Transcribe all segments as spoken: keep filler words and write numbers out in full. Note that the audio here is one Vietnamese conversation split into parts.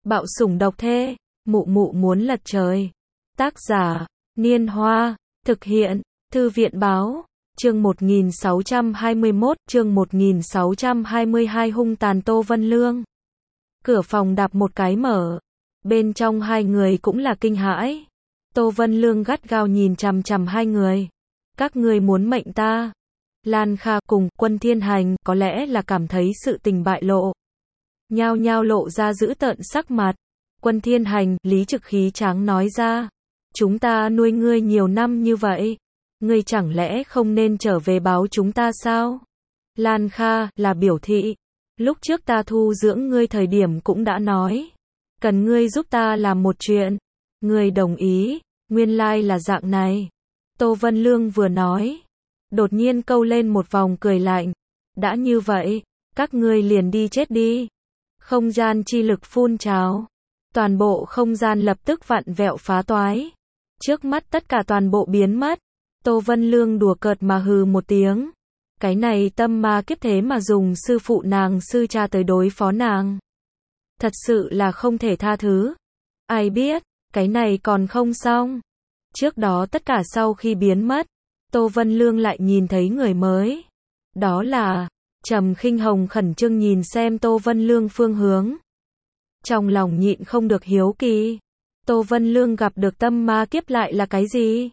Bạo sủng độc thê, mụ mụ muốn lật trời. Tác giả, Niên Hoa, thực hiện, Thư viện Báo, chương một nghìn sáu trăm hai mươi mốt, chương một nghìn sáu trăm hai mươi hai hung tàn Tô Vân Lương. Cửa phòng đạp một cái mở, bên trong hai người cũng là kinh hãi. Tô Vân Lương gắt gao nhìn chằm chằm hai người. Các ngươi muốn mệnh ta. Lan Kha cùng Quân Thiên Hành có lẽ là cảm thấy sự tình bại lộ, nhao nhao lộ ra dữ tợn sắc mặt. Quân Thiên Hành lý trực khí tráng nói ra, chúng ta nuôi ngươi nhiều năm như vậy, ngươi chẳng lẽ không nên trở về báo chúng ta sao? Lan Kha là biểu thị, lúc trước ta thu dưỡng ngươi thời điểm cũng đã nói, cần ngươi giúp ta làm một chuyện, ngươi đồng ý, nguyên lai là dạng này. Tô Vân Lương vừa nói, đột nhiên câu lên một vòng cười lạnh, đã như vậy, các ngươi liền đi chết đi. Không gian chi lực phun trào, toàn bộ không gian lập tức vặn vẹo phá toái, trước mắt tất cả toàn bộ biến mất. Tô Vân Lương đùa cợt mà hừ một tiếng, cái này tâm ma kiếp thế mà dùng sư phụ nàng sư cha tới đối phó nàng, thật sự là không thể tha thứ. Ai biết, cái này còn không xong. Trước đó tất cả sau khi biến mất, Tô Vân Lương lại nhìn thấy người mới. Đó là Trầm Khinh Hồng khẩn trương nhìn xem Tô Vân Lương phương hướng. Trong lòng nhịn không được hiếu kỳ, Tô Vân Lương gặp được tâm ma kiếp lại là cái gì?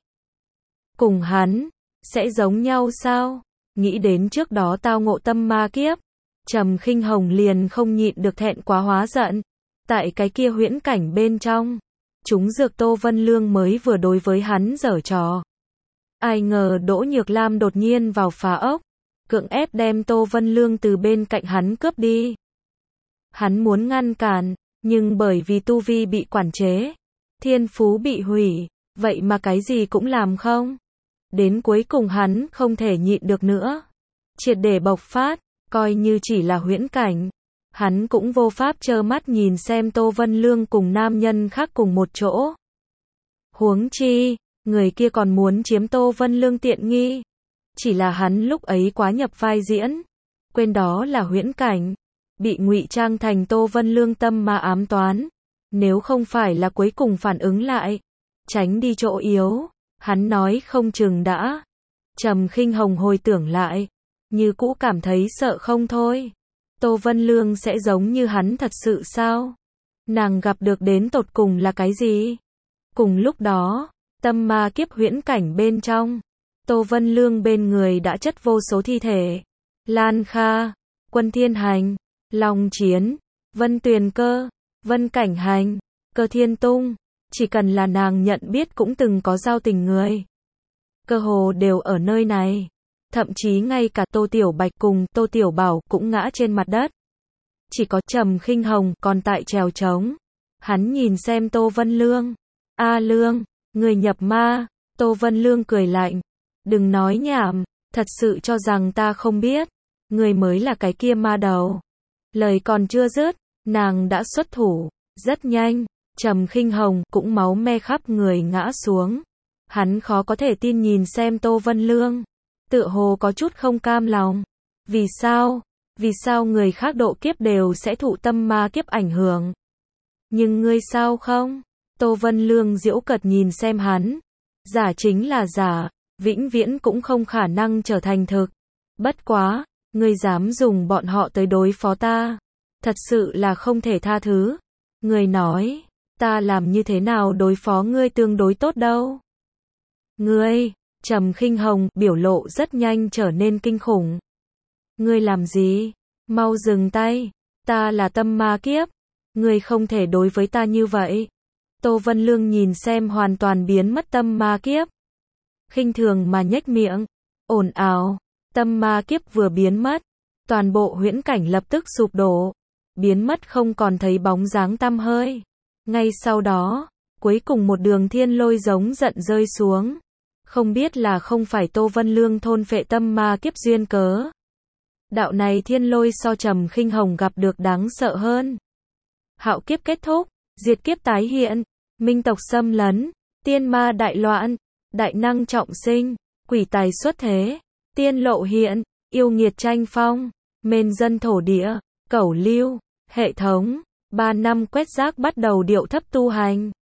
Cùng hắn sẽ giống nhau sao? Nghĩ đến trước đó tao ngộ tâm ma kiếp, Trầm Khinh Hồng liền không nhịn được thẹn quá hóa giận. Tại cái kia huyễn cảnh bên trong, chúng dược Tô Vân Lương mới vừa đối với hắn giở trò. Ai ngờ Đỗ Nhược Lam đột nhiên vào phá ốc, cưỡng ép đem Tô Vân Lương từ bên cạnh hắn cướp đi. Hắn muốn ngăn cản, nhưng bởi vì tu vi bị quản chế, thiên phú bị hủy, vậy mà cái gì cũng làm không. Đến cuối cùng hắn không thể nhịn được nữa, triệt để bộc phát, coi như chỉ là huyễn cảnh, hắn cũng vô pháp trơ mắt nhìn xem Tô Vân Lương cùng nam nhân khác cùng một chỗ. Huống chi, người kia còn muốn chiếm Tô Vân Lương tiện nghi. Chỉ là hắn lúc ấy quá nhập vai diễn, quên đó là huyễn cảnh, bị ngụy trang thành Tô Vân Lương tâm ma ám toán. Nếu không phải là cuối cùng phản ứng lại, tránh đi chỗ yếu, hắn nói không chừng đã. Trầm Khinh Hồng hồi tưởng lại, như cũ cảm thấy sợ không thôi. Tô Vân Lương sẽ giống như hắn thật sự sao? Nàng gặp được đến tột cùng là cái gì? Cùng lúc đó, tâm ma kiếp huyễn cảnh bên trong, Tô Vân Lương bên người đã chất vô số thi thể. Lan Kha, Quân Thiên Hành, Long Chiến, Vân Tuyền Cơ, Vân Cảnh Hành, Cơ Thiên Tung, chỉ cần là nàng nhận biết cũng từng có giao tình người, cơ hồ đều ở nơi này. Thậm chí ngay cả Tô Tiểu Bạch cùng Tô Tiểu Bảo cũng ngã trên mặt đất. Chỉ có Trầm Khinh Hồng còn tại trèo trống. Hắn nhìn xem Tô Vân Lương. A Lương, người nhập ma. Tô Vân Lương cười lạnh. Đừng nói nhảm, thật sự cho rằng ta không biết. Người mới là cái kia ma đầu. Lời còn chưa dứt, nàng đã xuất thủ. Rất nhanh, Trầm Khinh Hồng cũng máu me khắp người ngã xuống. Hắn khó có thể tin nhìn xem Tô Vân Lương, tựa hồ có chút không cam lòng. Vì sao? Vì sao người khác độ kiếp đều sẽ thụ tâm ma kiếp ảnh hưởng, nhưng ngươi sao không? Tô Vân Lương giễu cợt nhìn xem hắn. Giả chính là giả, vĩnh viễn cũng không khả năng trở thành thực. Bất quá, ngươi dám dùng bọn họ tới đối phó ta, thật sự là không thể tha thứ. Ngươi nói, ta làm như thế nào đối phó ngươi tương đối tốt đâu? Ngươi, Trầm Khinh Hồng biểu lộ rất nhanh trở nên kinh khủng. Ngươi làm gì? Mau dừng tay, ta là tâm ma kiếp, ngươi không thể đối với ta như vậy. Tô Vân Lương nhìn xem hoàn toàn biến mất tâm ma kiếp, khinh thường mà nhếch miệng, ồn ào. Tâm ma kiếp vừa biến mất, toàn bộ huyễn cảnh lập tức sụp đổ, biến mất không còn thấy bóng dáng tăm hơi. Ngay sau đó, cuối cùng một đường thiên lôi giống giận rơi xuống. Không biết là không phải Tô Vân Lương thôn phệ tâm ma kiếp duyên cớ. Đạo này thiên lôi so Trầm Khinh Hồng gặp được đáng sợ hơn. Hạo kiếp kết thúc, diệt kiếp tái hiện, minh tộc xâm lấn, tiên ma đại loạn, đại năng trọng sinh, quỷ tài xuất thế, tiên lộ hiện, yêu nghiệt tranh phong, mên dân thổ địa, cẩu lưu, hệ thống, ba năm quét rác bắt đầu điệu thấp tu hành.